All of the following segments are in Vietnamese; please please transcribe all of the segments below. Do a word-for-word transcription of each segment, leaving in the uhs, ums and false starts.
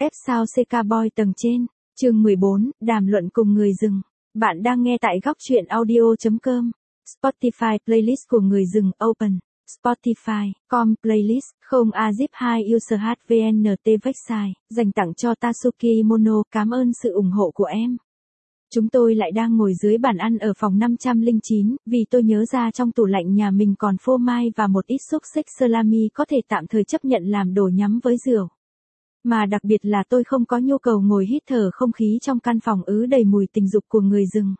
Ép sao xê ca Boy tầng trên, chương mười bốn, đàm luận cùng người rừng. Bạn đang nghe tại góc truyện audio chấm com. Spotify playlist của người rừng open. Spotify, com playlist, không a zip hai user hvnt website, dành tặng cho Tatsuki Mono, cảm ơn sự ủng hộ của em. Chúng tôi lại đang ngồi dưới bàn ăn ở phòng năm trăm lẻ chín, vì tôi nhớ ra trong tủ lạnh nhà mình còn phô mai và một ít xúc xích salami có thể tạm thời chấp nhận làm đồ nhắm với rượu. Mà đặc biệt là tôi không có nhu cầu ngồi hít thở không khí trong căn phòng ứ đầy mùi tình dục của người rừng.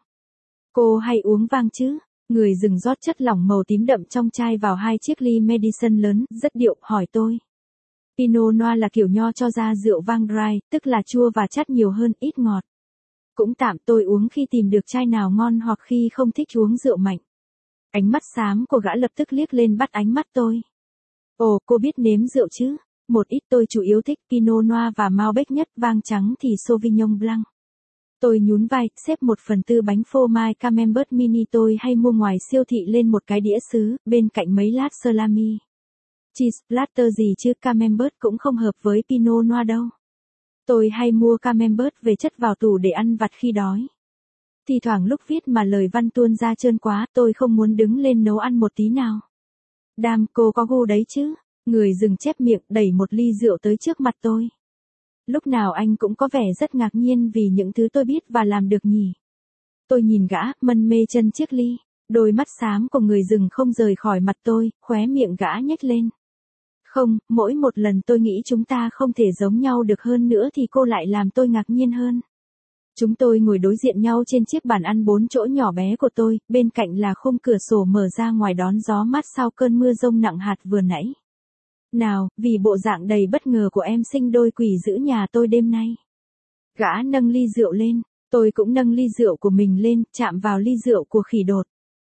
Cô hay uống vang chứ? Người rừng rót chất lỏng màu tím đậm trong chai vào hai chiếc ly Madison lớn, rất điệu, hỏi tôi. Pinot Noir là kiểu nho cho ra rượu vang dry, tức là chua và chát nhiều hơn, ít ngọt. Cũng tạm, tôi uống khi tìm được chai nào ngon hoặc khi không thích uống rượu mạnh. Ánh mắt xám của gã lập tức liếc lên bắt ánh mắt tôi. Ồ, cô biết nếm rượu chứ? Một ít, tôi chủ yếu thích Pinot Noir và Malbec nhất, vang trắng thì Sauvignon Blanc. Tôi nhún vai, xếp một phần tư bánh phô mai Camembert mini tôi hay mua ngoài siêu thị lên một cái đĩa sứ, bên cạnh mấy lát salami. Cheese platter gì chứ, Camembert cũng không hợp với Pinot Noir đâu. Tôi hay mua Camembert về chất vào tủ để ăn vặt khi đói. Thì thoảng lúc viết mà lời văn tuôn ra trơn quá, tôi không muốn đứng lên nấu ăn một tí nào. Đam, cô có gu đấy chứ? Người rừng chép miệng, đẩy một ly rượu tới trước mặt tôi. Lúc nào anh cũng có vẻ rất ngạc nhiên vì những thứ tôi biết và làm được nhỉ. Tôi nhìn gã, mân mê chân chiếc ly. Đôi mắt xám của người rừng không rời khỏi mặt tôi, khóe miệng gã nhếch lên. Không, mỗi một lần tôi nghĩ chúng ta không thể giống nhau được hơn nữa thì cô lại làm tôi ngạc nhiên hơn. Chúng tôi ngồi đối diện nhau trên chiếc bàn ăn bốn chỗ nhỏ bé của tôi, bên cạnh là khung cửa sổ mở ra ngoài đón gió mát sau cơn mưa rông nặng hạt vừa nãy. Nào, vì bộ dạng đầy bất ngờ của em sinh đôi quỷ giữ nhà tôi đêm nay. Gã nâng ly rượu lên, tôi cũng nâng ly rượu của mình lên, chạm vào ly rượu của khỉ đột.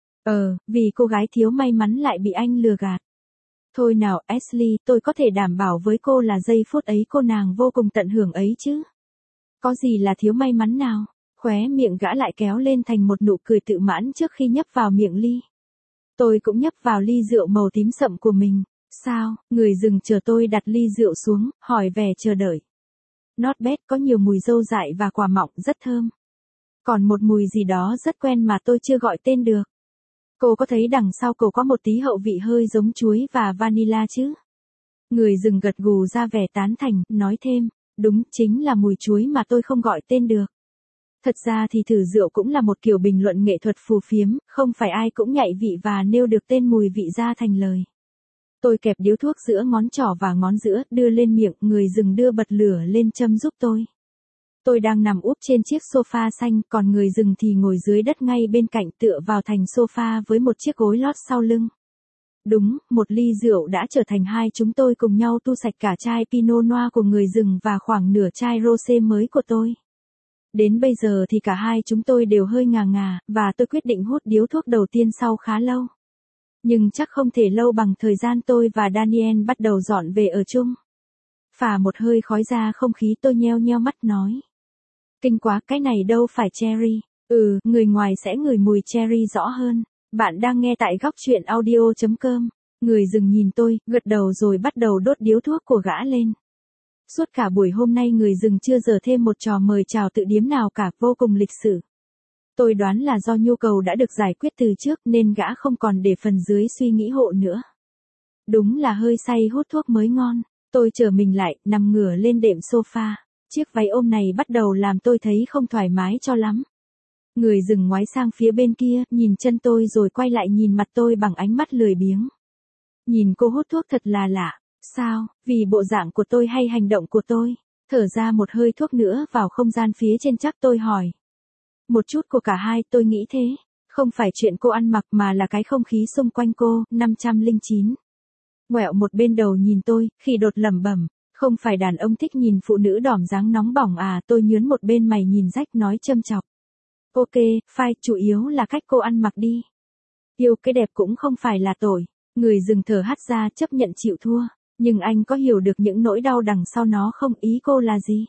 Ờ, vì cô gái thiếu may mắn lại bị anh lừa gạt. Thôi nào, Ashley, tôi có thể đảm bảo với cô là giây phút ấy cô nàng vô cùng tận hưởng ấy chứ. Có gì là thiếu may mắn nào? Khóe miệng gã lại kéo lên thành một nụ cười tự mãn trước khi nhấp vào miệng ly. Tôi cũng nhấp vào ly rượu màu tím sậm của mình. Sao? Người rừng chờ tôi đặt ly rượu xuống, hỏi vẻ chờ đợi. Not bad, có nhiều mùi dâu dại và quả mọng, rất thơm. Còn một mùi gì đó rất quen mà tôi chưa gọi tên được. Cô có thấy đằng sau cổ có một tí hậu vị hơi giống chuối và vanilla chứ? Người rừng gật gù ra vẻ tán thành, nói thêm, đúng, chính là mùi chuối mà tôi không gọi tên được. Thật ra thì thử rượu cũng là một kiểu bình luận nghệ thuật phù phiếm, không phải ai cũng nhạy vị và nêu được tên mùi vị ra thành lời. Tôi kẹp điếu thuốc giữa ngón trỏ và ngón giữa, đưa lên miệng, người rừng đưa bật lửa lên châm giúp tôi. Tôi đang nằm úp trên chiếc sofa xanh, còn người rừng thì ngồi dưới đất ngay bên cạnh tựa vào thành sofa với một chiếc gối lót sau lưng. Đúng, một ly rượu đã trở thành hai chúng tôi cùng nhau tu sạch cả chai Pinot Noir của người rừng và khoảng nửa chai rosé mới của tôi. Đến bây giờ thì cả hai chúng tôi đều hơi ngà ngà, và tôi quyết định hút điếu thuốc đầu tiên sau khá lâu. Nhưng chắc không thể lâu bằng thời gian tôi và Daniel bắt đầu dọn về ở chung. Phả một hơi khói ra không khí, tôi nheo nheo mắt nói. Kinh quá, cái này đâu phải cherry. Ừ, người ngoài sẽ ngửi mùi cherry rõ hơn. Bạn đang nghe tại góc truyện audio chấm com. Người rừng nhìn tôi, gật đầu rồi bắt đầu đốt điếu thuốc của gã lên. Suốt cả buổi hôm nay người rừng chưa dở thêm một trò mời chào tự điếm nào cả, vô cùng lịch sự. Tôi đoán là do nhu cầu đã được giải quyết từ trước nên gã không còn để phần dưới suy nghĩ hộ nữa. Đúng là hơi say hút thuốc mới ngon. Tôi trở mình lại, nằm ngửa lên đệm sofa. Chiếc váy ôm này bắt đầu làm tôi thấy không thoải mái cho lắm. Người rừng ngoái sang phía bên kia, nhìn chân tôi rồi quay lại nhìn mặt tôi bằng ánh mắt lười biếng. Nhìn cô hút thuốc thật là lạ. Sao, vì bộ dạng của tôi hay hành động của tôi? Thở ra một hơi thuốc nữa vào không gian phía trên chắc tôi hỏi. Một chút của cả hai, tôi nghĩ thế. Không phải chuyện cô ăn mặc mà là cái không khí xung quanh cô. Năm trăm lẻ chín. Ngoẹo một bên đầu nhìn tôi, khỉ đột lẩm bẩm. Không phải đàn ông thích nhìn phụ nữ đỏm dáng nóng bỏng à? Tôi nhướng một bên mày nhìn rách nói châm chọc. Ok, fine, chủ yếu là cách cô ăn mặc đi. Yêu cái đẹp cũng không phải là tội. Người rừng thở hắt ra chấp nhận chịu thua. Nhưng anh có hiểu được những nỗi đau đằng sau nó không? Ý cô là gì?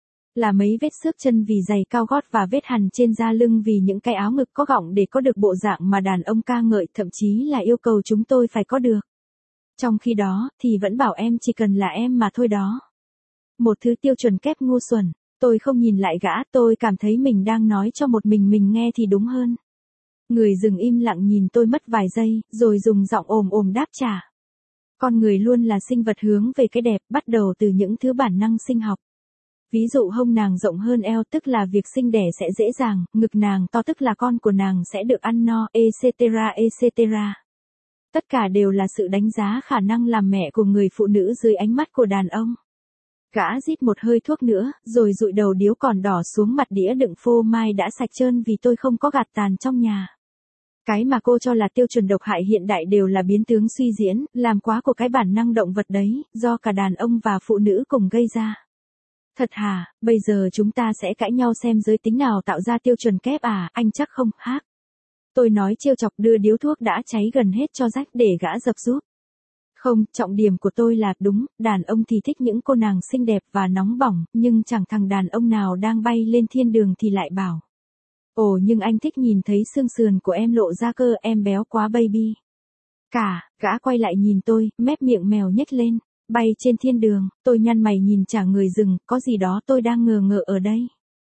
Là mấy vết xước chân vì giày cao gót và vết hằn trên da lưng vì những cái áo ngực có gọng để có được bộ dạng mà đàn ông ca ngợi, thậm chí là yêu cầu chúng tôi phải có được. Trong khi đó, thì vẫn bảo em chỉ cần là em mà thôi đó. Một thứ tiêu chuẩn kép ngu xuẩn. Tôi không nhìn lại gã, tôi cảm thấy mình đang nói cho một mình mình nghe thì đúng hơn. Người rừng im lặng nhìn tôi mất vài giây, rồi dùng giọng ồm ồm đáp trả. Con người luôn là sinh vật hướng về cái đẹp, bắt đầu từ những thứ bản năng sinh học. Ví dụ hông nàng rộng hơn eo tức là việc sinh đẻ sẽ dễ dàng, ngực nàng to tức là con của nàng sẽ được ăn no, et cetera et cetera. Tất cả đều là sự đánh giá khả năng làm mẹ của người phụ nữ dưới ánh mắt của đàn ông. Gã rít một hơi thuốc nữa, rồi dụi đầu điếu còn đỏ xuống mặt đĩa đựng phô mai đã sạch trơn vì tôi không có gạt tàn trong nhà. Cái mà cô cho là tiêu chuẩn độc hại hiện đại đều là biến tướng suy diễn, làm quá của cái bản năng động vật đấy, do cả đàn ông và phụ nữ cùng gây ra. Thật hả, bây giờ chúng ta sẽ cãi nhau xem giới tính nào tạo ra tiêu chuẩn kép à, anh chắc không, hát. Tôi nói trêu chọc đưa điếu thuốc đã cháy gần hết cho rách để gã dập giúp. Không, trọng điểm của tôi là, đúng, đàn ông thì thích những cô nàng xinh đẹp và nóng bỏng, nhưng chẳng thằng đàn ông nào đang bay lên thiên đường thì lại bảo. Ồ nhưng anh thích nhìn thấy xương sườn của em lộ ra cơ, em béo quá baby. Cả, gã quay lại nhìn tôi, mép miệng mèo nhếch lên, bay trên thiên đường, tôi nhăn mày nhìn trả người rừng, có gì đó tôi đang ngờ ngợ ở đây.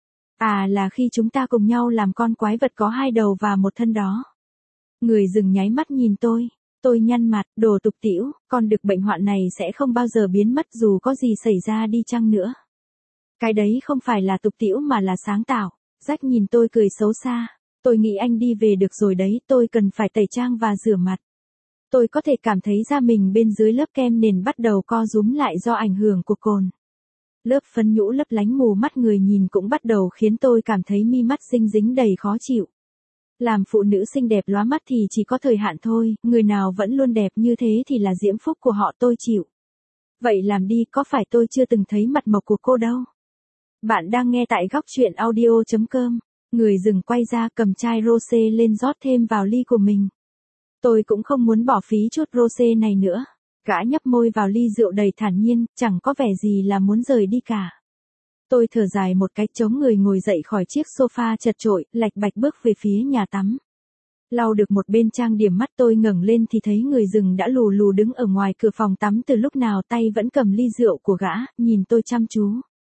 À là khi chúng ta cùng nhau làm con quái vật có hai đầu và một thân đó. Người rừng nháy mắt nhìn tôi. Tôi nhăn mặt, đồ tục tĩu, con đực bệnh hoạn này sẽ không bao giờ biến mất dù có gì xảy ra đi chăng nữa. Cái đấy không phải là tục tĩu mà là sáng tạo. Jack nhìn tôi cười xấu xa. Tôi nghĩ anh đi về được rồi đấy, tôi cần phải tẩy trang và rửa mặt. Tôi có thể cảm thấy da mình bên dưới lớp kem nền bắt đầu co rúm lại do ảnh hưởng của cồn. Lớp phấn nhũ lấp lánh mù mắt người nhìn cũng bắt đầu khiến tôi cảm thấy mi mắt dinh dính đầy khó chịu. Làm phụ nữ xinh đẹp lóa mắt thì chỉ có thời hạn thôi, người nào vẫn luôn đẹp như thế thì là diễm phúc của họ tôi chịu. Vậy làm đi, có phải tôi chưa từng thấy mặt mộc của cô đâu? Bạn đang nghe tại góc truyện audio chấm com. Người rừng quay ra cầm chai rosé lên rót thêm vào ly của mình. Tôi cũng không muốn bỏ phí chút rosé này nữa. Gã nhấp môi vào ly rượu đầy thản nhiên, chẳng có vẻ gì là muốn rời đi cả. Tôi thở dài một cái chống người ngồi dậy khỏi chiếc sofa chật chội, lạch bạch bước về phía nhà tắm. Lau được một bên trang điểm mắt tôi ngẩng lên thì thấy người rừng đã lù lù đứng ở ngoài cửa phòng tắm từ lúc nào, tay vẫn cầm ly rượu của gã, nhìn tôi chăm chú.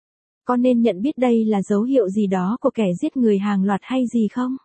Có nên nhận biết đây là dấu hiệu gì đó của kẻ giết người hàng loạt hay gì không?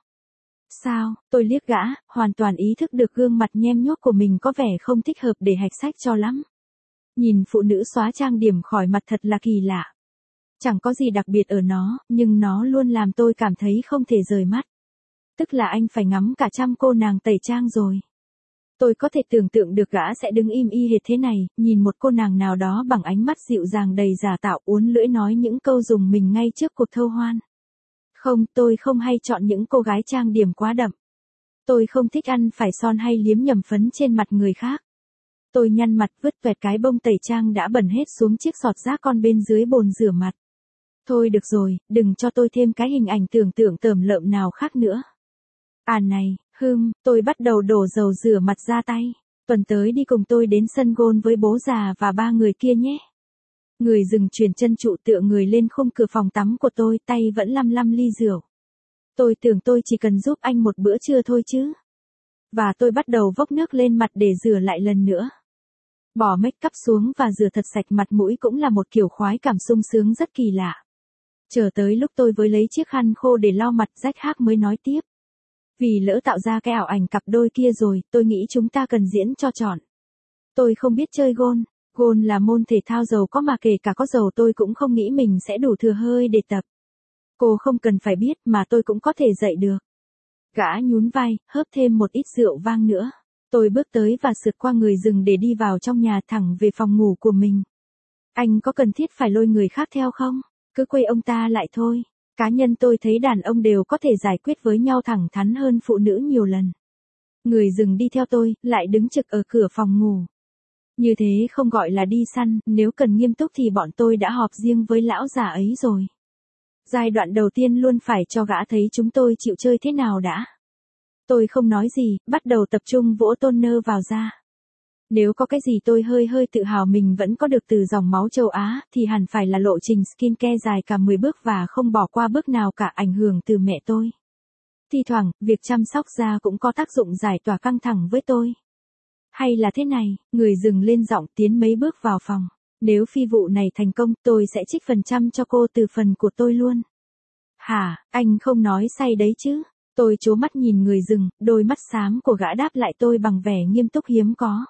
Sao, tôi liếc gã, hoàn toàn ý thức được gương mặt nhem nhuốc của mình có vẻ không thích hợp để hạch sách cho lắm. Nhìn phụ nữ xóa trang điểm khỏi mặt thật là kỳ lạ. Chẳng có gì đặc biệt ở nó, nhưng nó luôn làm tôi cảm thấy không thể rời mắt. Tức là anh phải ngắm cả trăm cô nàng tẩy trang rồi. Tôi có thể tưởng tượng được gã sẽ đứng im y hệt thế này, nhìn một cô nàng nào đó bằng ánh mắt dịu dàng đầy giả tạo uốn lưỡi nói những câu dùng mình ngay trước cuộc thâu hoan. Không, tôi không hay chọn những cô gái trang điểm quá đậm. Tôi không thích ăn phải son hay liếm nhầm phấn trên mặt người khác. Tôi nhăn mặt vứt vẹt cái bông tẩy trang đã bẩn hết xuống chiếc sọt rác con bên dưới bồn rửa mặt. Thôi được rồi, đừng cho tôi thêm cái hình ảnh tưởng tượng tởm lợm nào khác nữa. À này, hừm, tôi bắt đầu đổ dầu rửa mặt ra tay. Tuần tới đi cùng tôi đến sân golf với bố già và ba người kia nhé. Người rừng chuyển chân trụ tựa người lên khung cửa phòng tắm của tôi, tay vẫn lăm lăm ly rượu. Tôi tưởng tôi chỉ cần giúp anh một bữa trưa thôi chứ. Và tôi bắt đầu vốc nước lên mặt để rửa lại lần nữa. Bỏ make up xuống và rửa thật sạch mặt mũi cũng là một kiểu khoái cảm sung sướng rất kỳ lạ. Chờ tới lúc tôi với lấy chiếc khăn khô để lau mặt, Jack Hác mới nói tiếp. Vì lỡ tạo ra cái ảo ảnh cặp đôi kia rồi, tôi nghĩ chúng ta cần diễn cho trọn. Tôi không biết chơi golf. Golf là môn thể thao giàu có mà kể cả có giàu tôi cũng không nghĩ mình sẽ đủ thừa hơi để tập. Cô không cần phải biết mà tôi cũng có thể dạy được. Gã nhún vai, hớp thêm một ít rượu vang nữa. Tôi bước tới và sượt qua người rừng để đi vào trong nhà thẳng về phòng ngủ của mình. Anh có cần thiết phải lôi người khác theo không? Cứ quay ông ta lại thôi. Cá nhân tôi thấy đàn ông đều có thể giải quyết với nhau thẳng thắn hơn phụ nữ nhiều lần. Người rừng đi theo tôi, lại đứng trực ở cửa phòng ngủ. Như thế không gọi là đi săn, nếu cần nghiêm túc thì bọn tôi đã họp riêng với lão già ấy rồi. Giai đoạn đầu tiên luôn phải cho gã thấy chúng tôi chịu chơi thế nào đã. Tôi không nói gì, bắt đầu tập trung vỗ toner vào da. Nếu có cái gì tôi hơi hơi tự hào mình vẫn có được từ dòng máu châu Á, thì hẳn phải là lộ trình skincare dài cả mười bước và không bỏ qua bước nào cả ảnh hưởng từ mẹ tôi. Thi thoảng, việc chăm sóc da cũng có tác dụng giải tỏa căng thẳng với tôi. Hay là thế này, người dừng lên giọng tiến mấy bước vào phòng. Nếu phi vụ này thành công, tôi sẽ trích phần trăm cho cô từ phần của tôi luôn. Hả, anh không nói say đấy chứ? Tôi trố mắt nhìn người rừng, đôi mắt xám của gã đáp lại tôi bằng vẻ nghiêm túc hiếm có.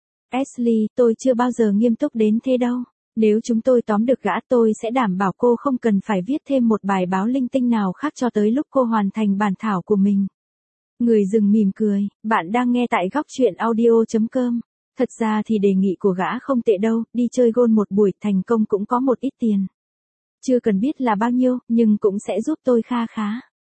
Ashley, tôi chưa bao giờ nghiêm túc đến thế đâu. Nếu chúng tôi tóm được gã, tôi sẽ đảm bảo cô không cần phải viết thêm một bài báo linh tinh nào khác cho tới lúc cô hoàn thành bản thảo của mình. Người rừng mỉm cười, bạn đang nghe tại góc truyện audio chấm com. Thật ra thì đề nghị của gã không tệ đâu, đi chơi golf một buổi thành công cũng có một ít tiền. Chưa cần biết là bao nhiêu, nhưng cũng sẽ giúp tôi kha khá.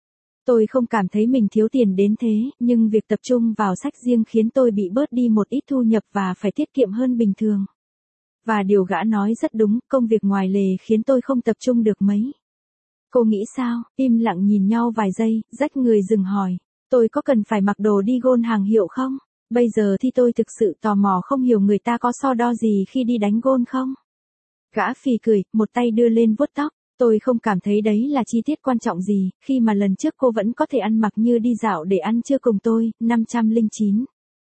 Tôi không cảm thấy mình thiếu tiền đến thế, nhưng việc tập trung vào sách riêng khiến tôi bị bớt đi một ít thu nhập và phải tiết kiệm hơn bình thường. Và điều gã nói rất đúng, công việc ngoài lề khiến tôi không tập trung được mấy. Cô nghĩ sao? Im lặng nhìn nhau vài giây, rách người dừng hỏi. Tôi có cần phải mặc đồ đi golf hàng hiệu không? Bây giờ thì tôi thực sự tò mò không hiểu người ta có so đo gì khi đi đánh golf không? Gã phì cười, một tay đưa lên vuốt tóc. Tôi không cảm thấy đấy là chi tiết quan trọng gì, khi mà lần trước cô vẫn có thể ăn mặc như đi dạo để ăn trưa cùng tôi, năm trăm lẻ chín.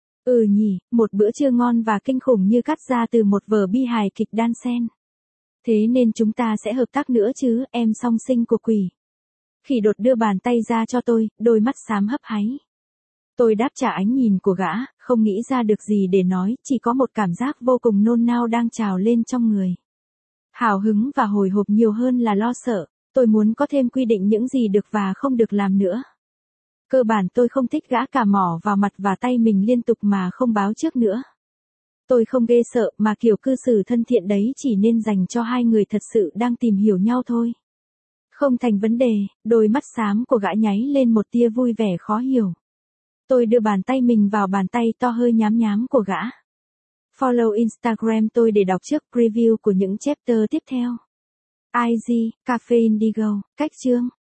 Ừ nhỉ, một bữa trưa ngon và kinh khủng như cắt ra từ một vở bi hài kịch đan xen. Thế nên chúng ta sẽ hợp tác nữa chứ, em song sinh của quỷ. Khỉ đột đưa bàn tay ra cho tôi, đôi mắt xám hấp háy. Tôi đáp trả ánh nhìn của gã, không nghĩ ra được gì để nói, chỉ có một cảm giác vô cùng nôn nao đang trào lên trong người. Hào hứng và hồi hộp nhiều hơn là lo sợ, tôi muốn có thêm quy định những gì được và không được làm nữa. Cơ bản tôi không thích gã cà mỏ vào mặt và tay mình liên tục mà không báo trước nữa. Tôi không ghê sợ mà kiểu cư xử thân thiện đấy chỉ nên dành cho hai người thật sự đang tìm hiểu nhau thôi. Không thành vấn đề, đôi mắt xám của gã nháy lên một tia vui vẻ khó hiểu. Tôi đưa bàn tay mình vào bàn tay to hơi nhám nhám của gã. Follow Instagram tôi để đọc trước preview của những chapter tiếp theo. i giê, Cafe Indigo, cách chương.